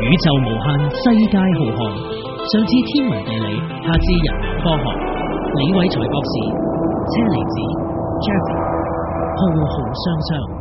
宇宙無限，世界浩瀚。上至天文地理，下至人文科學。李偉才博士、車厘子、Jeffrey， 浩浩湯湯。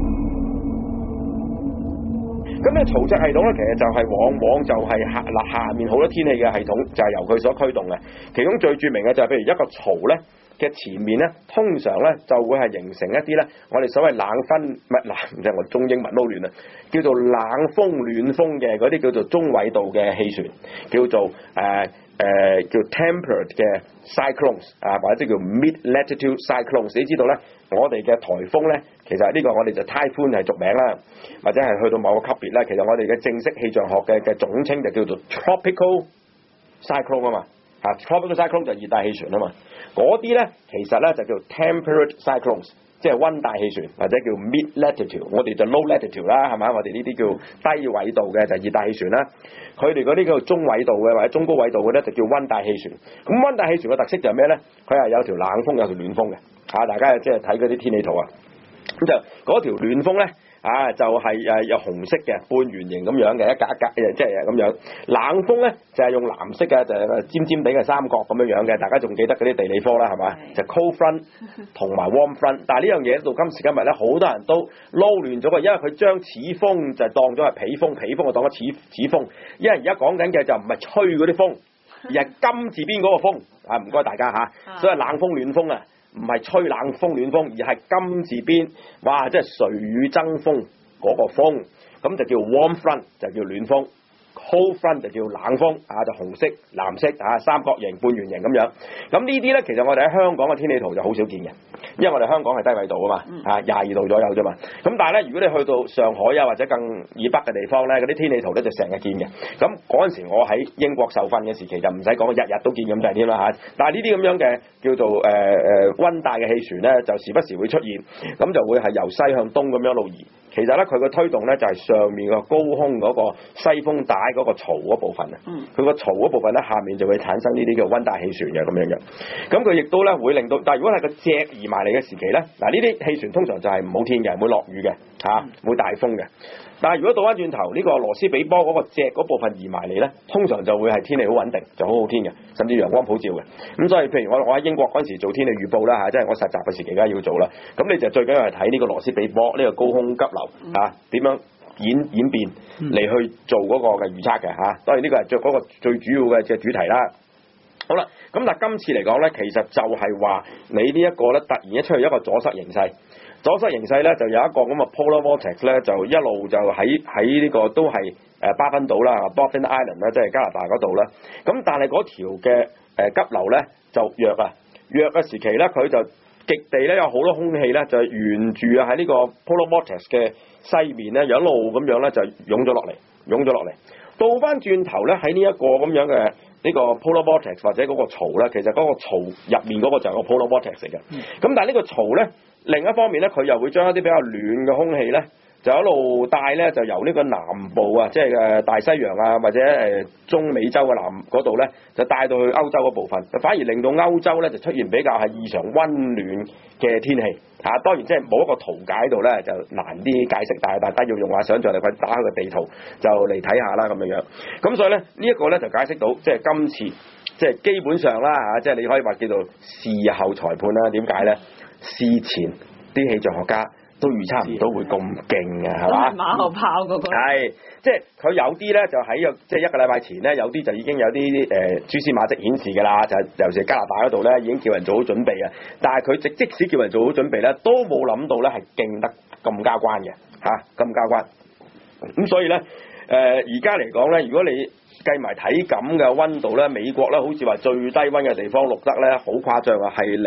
咁呢潮汐系統咧，其實就係往往就係下面好多天氣嘅系統，就係由佢所驅動嘅。其中最著名嘅就係譬如一個槽咧嘅前面咧，通常咧就會係形成一啲咧，我哋所謂冷風即係我中英文撈亂啦，叫做冷風暖風嘅嗰啲叫做中緯度嘅氣旋，叫做叫 temperate 嘅 cyclones 或者叫 mid latitude cyclones。你知道咧，我哋嘅颱風咧，其實呢個我哋就 typhoon 係俗名啦，或者係去到某個級別咧，其實我哋嘅正式氣象學嘅總稱就叫做 tropical cyclone 啊嘛，tropical cyclone 就熱帶氣旋啊嘛，嗰啲咧其實咧就叫 temperate cyclones， 即係溫帶氣旋或者叫 mid latitude， 我哋就 low latitude 啦，係咪？我哋呢啲叫低緯度嘅就熱帶氣旋啦，佢哋嗰啲叫做中緯度嘅或者中高緯度嘅咧就叫溫帶氣旋。咁溫帶氣旋嘅特色就係咩咧？佢係有條冷風有條暖風嘅，大家即係睇嗰啲天氣圖啊，咁就嗰條暖風咧。就係有紅色嘅半圓形咁樣嘅一格一格嘅，即係咁樣。冷風咧就係用藍色嘅，就係尖尖地嘅三角咁樣嘅。大家仲記得嗰啲地理科啦，係嘛？就 cold front 同埋 warm front。但係呢樣嘢到今時今日咧，好多人都撈亂咗嘅，因為佢將此風就當咗係彼風，彼風就當咗此風。因為而家講緊嘅就唔係吹嗰啲風，而係金字邊嗰個風。唔該大家嚇，所以冷風暖風啊。唔係吹冷風暖風，而係金字邊，哇！即係垂雨爭風嗰個風，咁就叫 warm front， 就叫暖風。cold front 就叫冷風，就紅色、藍色三角形、半圓形咁樣。咁呢啲咧，其實我哋喺香港嘅天氣圖就好少見嘅，因為我哋香港係低緯度啊嘛，22度左右啫嘛。咁但係咧，如果你去到上海或者更以北嘅地方咧，嗰啲天氣圖咧就成日見嘅。咁嗰陣時我喺英國受訓嘅時期就唔使講，日日都見咁滯添啦嚇。但係呢啲咁樣嘅叫做溫帶嘅氣旋咧，就時不時會出現，咁就會係由西向東咁樣路移。其實咧，佢個推動咧就係上面個高空嗰個西風帶嗰個槽嗰部分啊。佢個槽嗰部分咧，下面就會產生呢啲叫溫帶氣旋嘅咁樣嘅。咁佢亦都咧會令到，但係如果係個脊移埋嚟嘅時期咧，嗱呢啲氣旋通常就係唔好天嘅，會落雨嘅會大風嘅。但係如果倒翻轉頭，呢個羅斯比波嗰個脊嗰部分移埋嚟咧，通常就會係天氣好穩定，就好好天嘅，甚至陽光普照嘅。咁所以譬如我喺英國嗰陣時做天氣預報啦即係我實習嘅時期梗係要做啦。咁你就最緊要係睇呢個羅斯比波呢個高空急流點樣演變嚟去做嗰個嘅預測嘅當然呢個係嗰個最主要嘅主題啦。好啦，咁但係今次嚟講咧，其實就係話你呢一個咧突然一出現一個阻塞形勢。阻塞形勢咧就有一個咁嘅 polar vortex 咧，就一路就喺呢個都係巴芬島啦 ，Baffin Island 啦，即係加拿大嗰度啦。咁但係嗰條嘅急流咧就弱嘅時期咧，佢就極地咧有好多空氣咧就沿住喺呢個 polar vortex 嘅西面咧，有一路咁樣咧就湧咗落嚟。倒翻轉頭咧喺呢一個咁樣嘅呢個 polar vortex 或者嗰個槽咧，其實嗰個槽入面嗰個就係個 polar vortex 嚟嘅。咁但係呢個槽咧，另一方面咧，佢又會將一啲比較暖嘅空氣咧，就一路帶咧，就由呢個南部即係大西洋或者中美洲嘅南嗰度咧，就帶到去歐洲嗰部分，反而令到歐洲咧就出現比較係異常溫暖嘅天氣當然即係冇一個圖解喺度咧，就難啲解釋，但係大家要用下想像力去打開個地圖就嚟睇下啦咁樣。咁所以咧呢一個咧就解釋到即係今次即係基本上啦即係你可以話叫做事後裁判啦。點解咧？事前啲氣象學家都預測唔到會咁勁嘅，係嘛？ 馬後炮嗰個係，即係佢有啲咧就喺即係一個禮拜前咧，有啲就已經有啲蛛絲馬跡顯示㗎啦，就尤其是加拿大嗰度咧已經叫人做好準備啊。但係佢即使叫人做好準備咧，都冇諗到咧係勁得咁交關嘅咁交關。咁所以咧而家嚟講咧，如果你計埋體感嘅溫度咧，美國咧好似話最低溫嘅地方錄得咧好誇張啊，係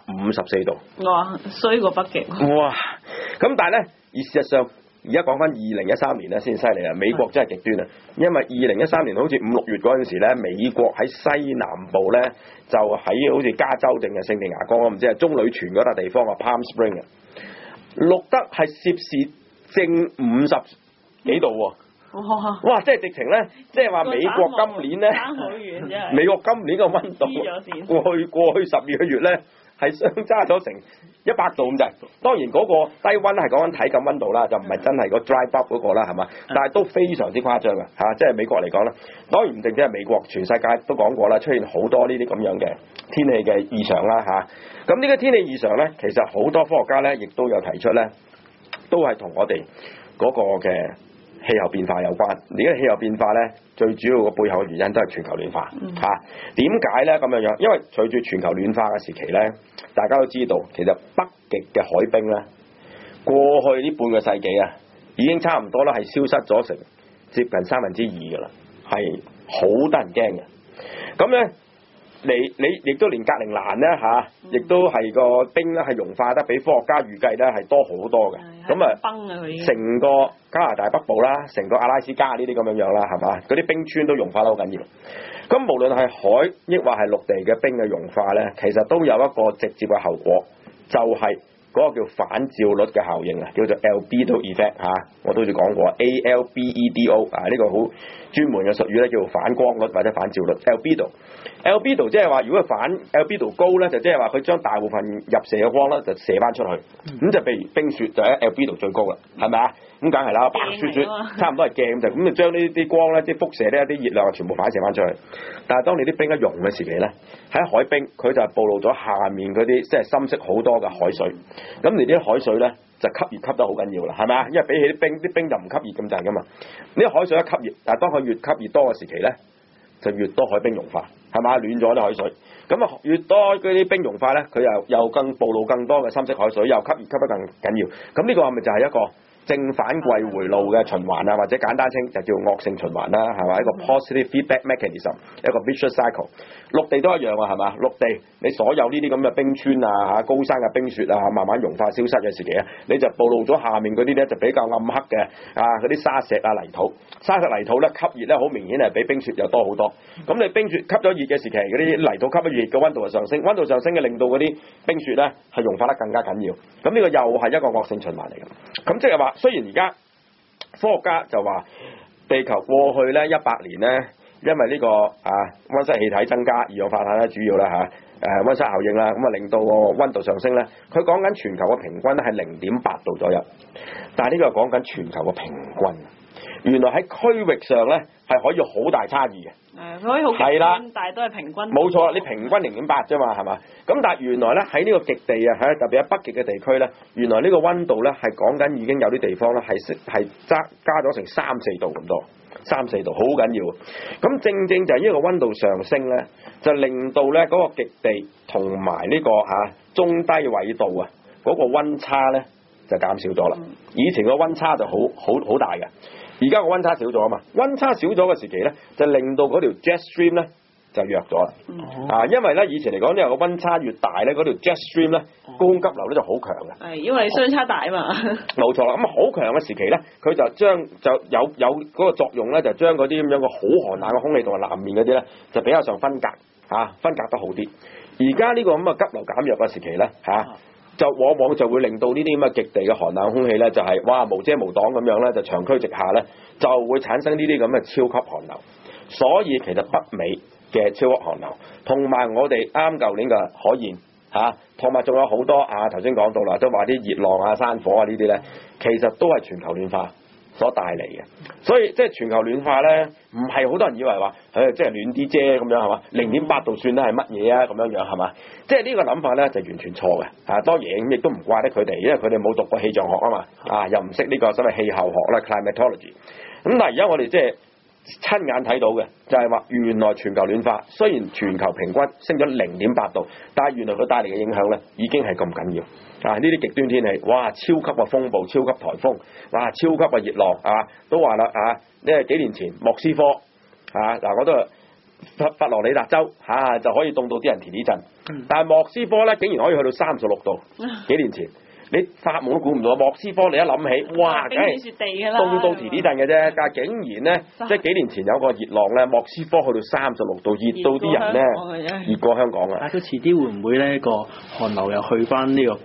-54度。 哇，衰過北極。 哇！咁但係咧，而事實上而家講翻2013年咧先犀利啊！美國真係極端啊，因為2013年好似5、6月嗰陣時咧，美國喺西南部咧就喺好似加州定係聖地牙哥，我唔知係棕櫚泉嗰笪地方啊 Palm Spring 啊，錄得係攝氏正50幾度喎。哇！即係直情咧，即係話美國今年咧， 爭好遠啫。 美國今年嘅溫度過去12個月咧係相差咗成100度咁滯。當然嗰個低溫係講緊體感溫度啦，就唔係真係個 dry bulb 嗰個啦，係嘛？但係都非常之誇張嘅嚇，即係美國嚟講咧，當然唔淨止係美國，全世界都講過啦，出現好多呢啲咁樣嘅天氣嘅異常啦嚇。咁呢個天氣異常咧，其實好多科學家咧，亦都有提出咧，都係同我哋嗰個嘅氣候變化有關。而家氣候變化咧，最主要個背後嘅原因都係全球暖化嚇。點解咧咁樣樣？因為隨住全球暖化嘅時期咧，大家都知道，其實北極嘅海冰咧，過去呢半個世紀啊，已經差唔多啦，係消失咗成接近2/3嘅啦，係好得人驚嘅。咁咧。你亦都連格陵蘭咧嚇，亦都係個冰咧係融化得比科學家預計咧係多好多嘅。咁崩啊佢成個加拿大北部啦，成個阿拉斯加呢啲咁樣樣啦，係嘛？嗰啲冰川都融化得好緊要。咁無論係海抑或係陸地嘅冰嘅融化咧，其實都有一個直接嘅後果，就係嗰個叫反照率嘅效應啊，叫做 albedo effect 嚇，我都好似講過 ALBEDO 啊，呢個好專門嘅術語咧，叫做反光率或者反照率 albedo 即係話，如果反 albedo 高咧，就即係話佢將大部分入射嘅光咧就射翻出去，咁就譬如冰雪就喺 albedo 最高啦，係咪啊？咁梗係啦，白雪差唔多係鏡就咁就將呢啲光咧、啲輻射呢、一啲熱量全部反射翻出去。但係當你啲冰一融嘅時期咧，喺海冰佢就係暴露咗下面嗰啲即係深色好多嘅海水，咁你啲海水咧就吸熱吸得好緊要啦，係咪啊？因為比起啲冰就唔吸熱咁滯噶嘛。呢啲海水一吸熱，但係當佢越吸熱多嘅時期咧，就越多海冰融化，係嘛？暖咗啲海水，咁啊越多嗰啲冰融化咧，佢又更暴露更多嘅深色海水，又吸熱吸得更緊要。咁呢個係咪就係一個正反饋回路嘅循環啊，或者簡單稱就叫惡性循環啦，係嘛？一個 positive feedback mechanism， 一個 vicious cycle。陸地都一樣啊，係嘛？陸地你所有呢啲咁嘅冰川啊、高山嘅冰雪啊，慢慢融化消失嘅時期啊，你就暴露咗下面嗰啲咧就比較暗黑嘅啊嗰啲沙石啊泥土，沙石泥土咧吸熱咧好明顯係比冰雪又多好多。咁你冰雪吸咗熱嘅時期，嗰啲泥土吸咗熱嘅溫度就上升，溫度上升嘅令到嗰啲冰雪咧係融化得更加緊要。咁呢個又係一個惡性循環嚟嘅。咁即係話。雖然而家科學家就話地球過去咧100年咧，因為呢個溫室氣體增加，二氧化碳咧主要啦溫室效應啦，咁啊令到個溫度上升咧。佢講緊全球嘅平均咧係0.8度左右，但係呢個係講緊全球嘅平均。原來喺區域上咧係可以好大差異嘅。 佢可以好極端，但係都係平均。冇錯， 你平均0.8啫嘛，係嘛？咁但係原來咧喺呢個極地啊，特別喺北極嘅地區咧，原來呢個溫度咧係講緊已經有啲地方咧係加咗成3-4度咁多，3-4度好緊要。咁正正就係呢個溫度上升咧，就令到咧嗰個極地同埋呢個中低緯度啊嗰個溫差咧就減少咗啦。以前個溫差就好大嘅。而家個溫差少咗啊嘛，溫差少咗嘅時期咧，就令到嗰條 jet stream 咧就弱咗啦。因為咧以前嚟講，因為個溫差越大咧，嗰條 jet stream 咧高空急流咧就好強嘅。 係因為相差大啊嘛。 冇錯啦，咁好強嘅時期咧，佢就有嗰個作用咧，就將嗰啲咁樣嘅好寒冷嘅空氣同埋南面嗰啲咧，就比較上分隔得好啲。而家呢個咁嘅急流減弱嘅時期咧就往往就會令到呢啲咁嘅極地嘅寒冷空氣咧，就係無遮無擋咁樣咧，就長驅直下咧，就會產生呢啲咁嘅超級寒流。所以其實北美嘅超級寒流，同埋我哋啱舊年嘅海燕同埋仲有好多頭先講到啦，都話啲熱浪山火呢啲咧，其實都係全球暖化所帶嚟嘅。所以即係全球暖化咧，唔係好多人以為話即係暖啲啫咁樣係嘛，0.8度算得係乜嘢啊咁樣樣係嘛？即係呢個諗法咧就完全錯嘅。當然亦都唔怪得佢哋，因為佢哋冇讀過氣象學啊嘛，又唔識呢個所謂氣候學啦 climatology。咁但係而家我哋即係親眼睇到嘅就係話，原來全球暖化雖然全球平均升咗0.8度，但係原來佢帶嚟嘅影響咧已經係咁緊要。呢啲極端天氣，哇！超級嘅風暴、超級颱風，哇！超級嘅熱浪都話啦因為幾年前莫斯科我都佛羅里達州就可以凍到啲人田地震，但係莫斯科咧竟然可以去到36度。幾年前你發夢都估唔到，莫斯科你一諗起，哇！梗係雪地㗎啦， 凍到田地震嘅啫。但係竟然咧，即係幾年前有個熱浪咧，莫斯科去到36度，熱到啲人咧熱過香港啊！ 佢遲啲會唔會咧個寒流又去翻呢個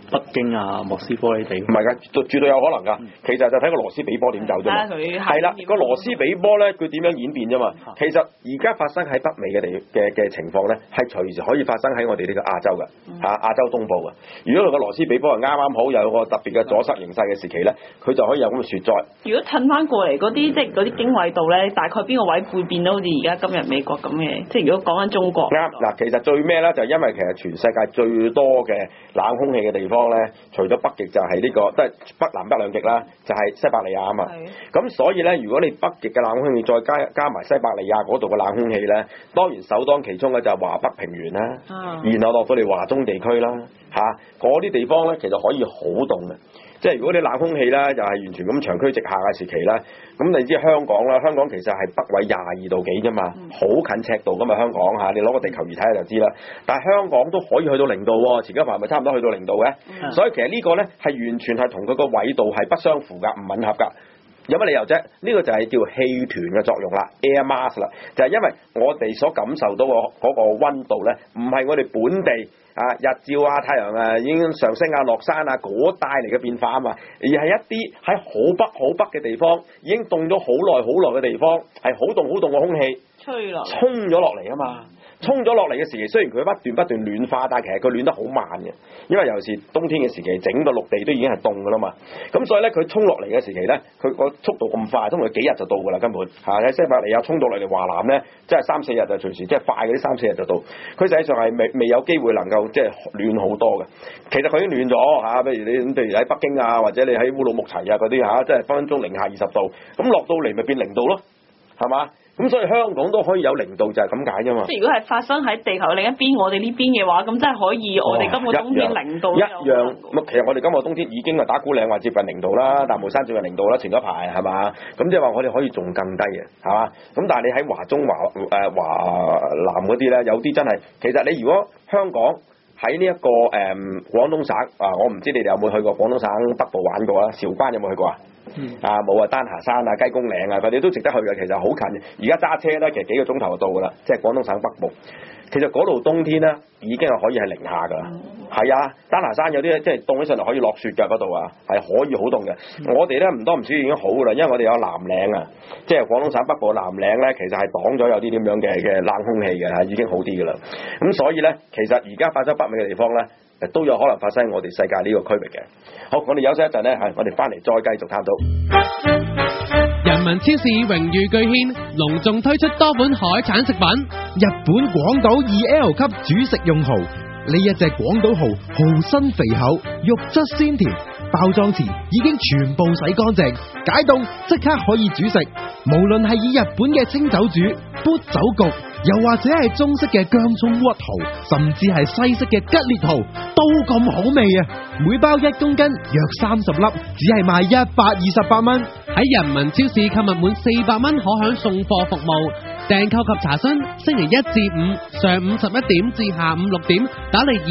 北京啊、莫斯科呢地？ 唔係㗎，絕對有可能㗎。其實就睇個羅斯比波點走啫嘛。係啦，個羅斯比波咧，佢點樣演變啫嘛？其實而家發生喺北美嘅情況咧，係隨時可以發生喺我哋呢個亞洲嘅亞洲東部嘅。如果佢個羅斯比波係啱啱好有個特別嘅阻塞形勢嘅時期咧，佢就可以有咁嘅雪災。 如果褪翻過嚟嗰啲即係嗰啲經緯度咧，大概邊個位會變到好似而家今日美國咁嘅？即係如果講緊中國啱嗱，其實最咩咧？就係因為其實全世界最多嘅冷空氣嘅地方咧，除咗北極就係呢個，即係北南北兩極啦，就係西伯利亞啊嘛。咁所以咧，如果你北極嘅冷空氣再加埋西伯利亞嗰度嘅冷空氣咧，當然首當其衝嘅就係華北平原啦，然後落到嚟華中地區啦，嗰啲地方咧其實可以好凍嘅。即係如果你冷空氣咧，就係完全咁長驅直下嘅時期咧，咁你知香港啦，香港其實係北緯22度幾啫嘛，好近赤道噶嘛香港嚇，你攞個地球儀睇下就知啦。但係香港都可以去到0度喎，前幾排咪差唔多去到0度嘅，所以其實呢個咧係完全係同佢個緯度係不相符㗎，唔吻合㗎。有乜理由啫？呢個就係叫氣團嘅作用啦 ，air mass 啦，就係因為我哋所感受到嗰個溫度咧，唔係我哋本地日照啊、太陽啊已經上升啊、落山啊嗰帶嚟嘅變化啊嘛，而係一啲喺好北嘅地方，已經凍咗好耐嘅地方，係好凍嘅空氣吹落衝咗落嚟啊嘛。衝咗落嚟嘅時期，雖然佢不斷暖化，但係其實佢暖得好慢嘅，因為尤其是冬天嘅時期，整個陸地都已經係凍㗎啦嘛。咁所以咧，佢衝落嚟嘅時期咧，佢個速度咁快，通常幾日就到㗎啦，根本喺西伯利亞衝到嚟華南咧，即係3-4日就隨時，即係快嗰啲3-4日就到。佢實際上係未有機會能夠即係暖好多嘅。其實佢已經暖咗譬如喺北京啊，或者你喺烏魯木齊啊嗰啲即係分分鐘零下20度，咁落到嚟咪變0度咯，係嘛？咁所以香港都可以有0度就係咁解啫嘛。即係如果係發生喺地球另一邊，我哋呢邊嘅話，咁真係可以我哋今個冬天0度一樣。其實我哋今個冬天已經係打鼓嶺話接近0度啦，大帽山接近0度啦，前嗰排係嘛？咁即係話我哋可以仲更低嘅，係嘛？咁但係你喺華中華南嗰啲咧，有啲真係其實你如果香港喺呢一個廣東省我唔知你哋有冇去過廣東省北部玩過啊？韶關有冇去過啊？冇丹霞山啊、雞公嶺啊，佢哋都值得去嘅，其實好近。而家揸車咧，其實幾個鐘頭就到噶啦，即係廣東省北部。其實嗰度冬天咧已經係可以係零下噶啦，係啊，丹霞山有啲即係凍起上嚟可以落雪㗎，嗰度係可以好凍嘅。我哋咧唔多唔少已經好噶啦，因為我哋有南嶺啊，即係廣東省北部南嶺咧，其實係擋咗有啲點樣嘅冷空氣嘅，已經好啲噶啦。咁所以咧，其實而家發生北美嘅地方咧，都有可能發生喺我哋世界呢個區域嘅。好，我哋休息一陣咧，我哋翻嚟再繼續探討。 人民超市榮譽巨獻隆重推出多款海產食品，日本廣島 2L 級主食用蠔，呢一隻廣島蠔蠔身肥厚，肉質鮮甜，包裝前已經全部洗乾淨，解凍即刻可以煮食。無論係以日本嘅清酒煮、砵酒焗，又或者係中式嘅薑蔥屈蠔，甚至係西式嘅吉列蠔，都咁好味啊！每包1公斤約30粒，只係賣128蚊。喺人民超市購物滿400蚊可享送貨服務。訂購及查詢，星期1至5上午11點至下午6點，打嚟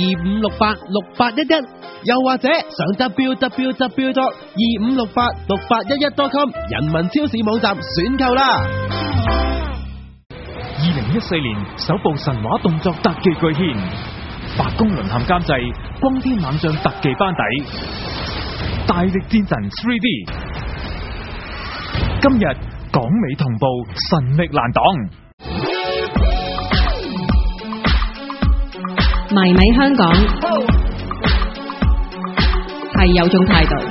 25686811，又或者上 www.25686811.com 人民超市網站選購啦。 2014年首部神話動作特技巨獻，白宮淪陷監製，光天猛將特技班底，大力戰神 3D。今日港美同步，神力難擋。 迷你香港係有種態度。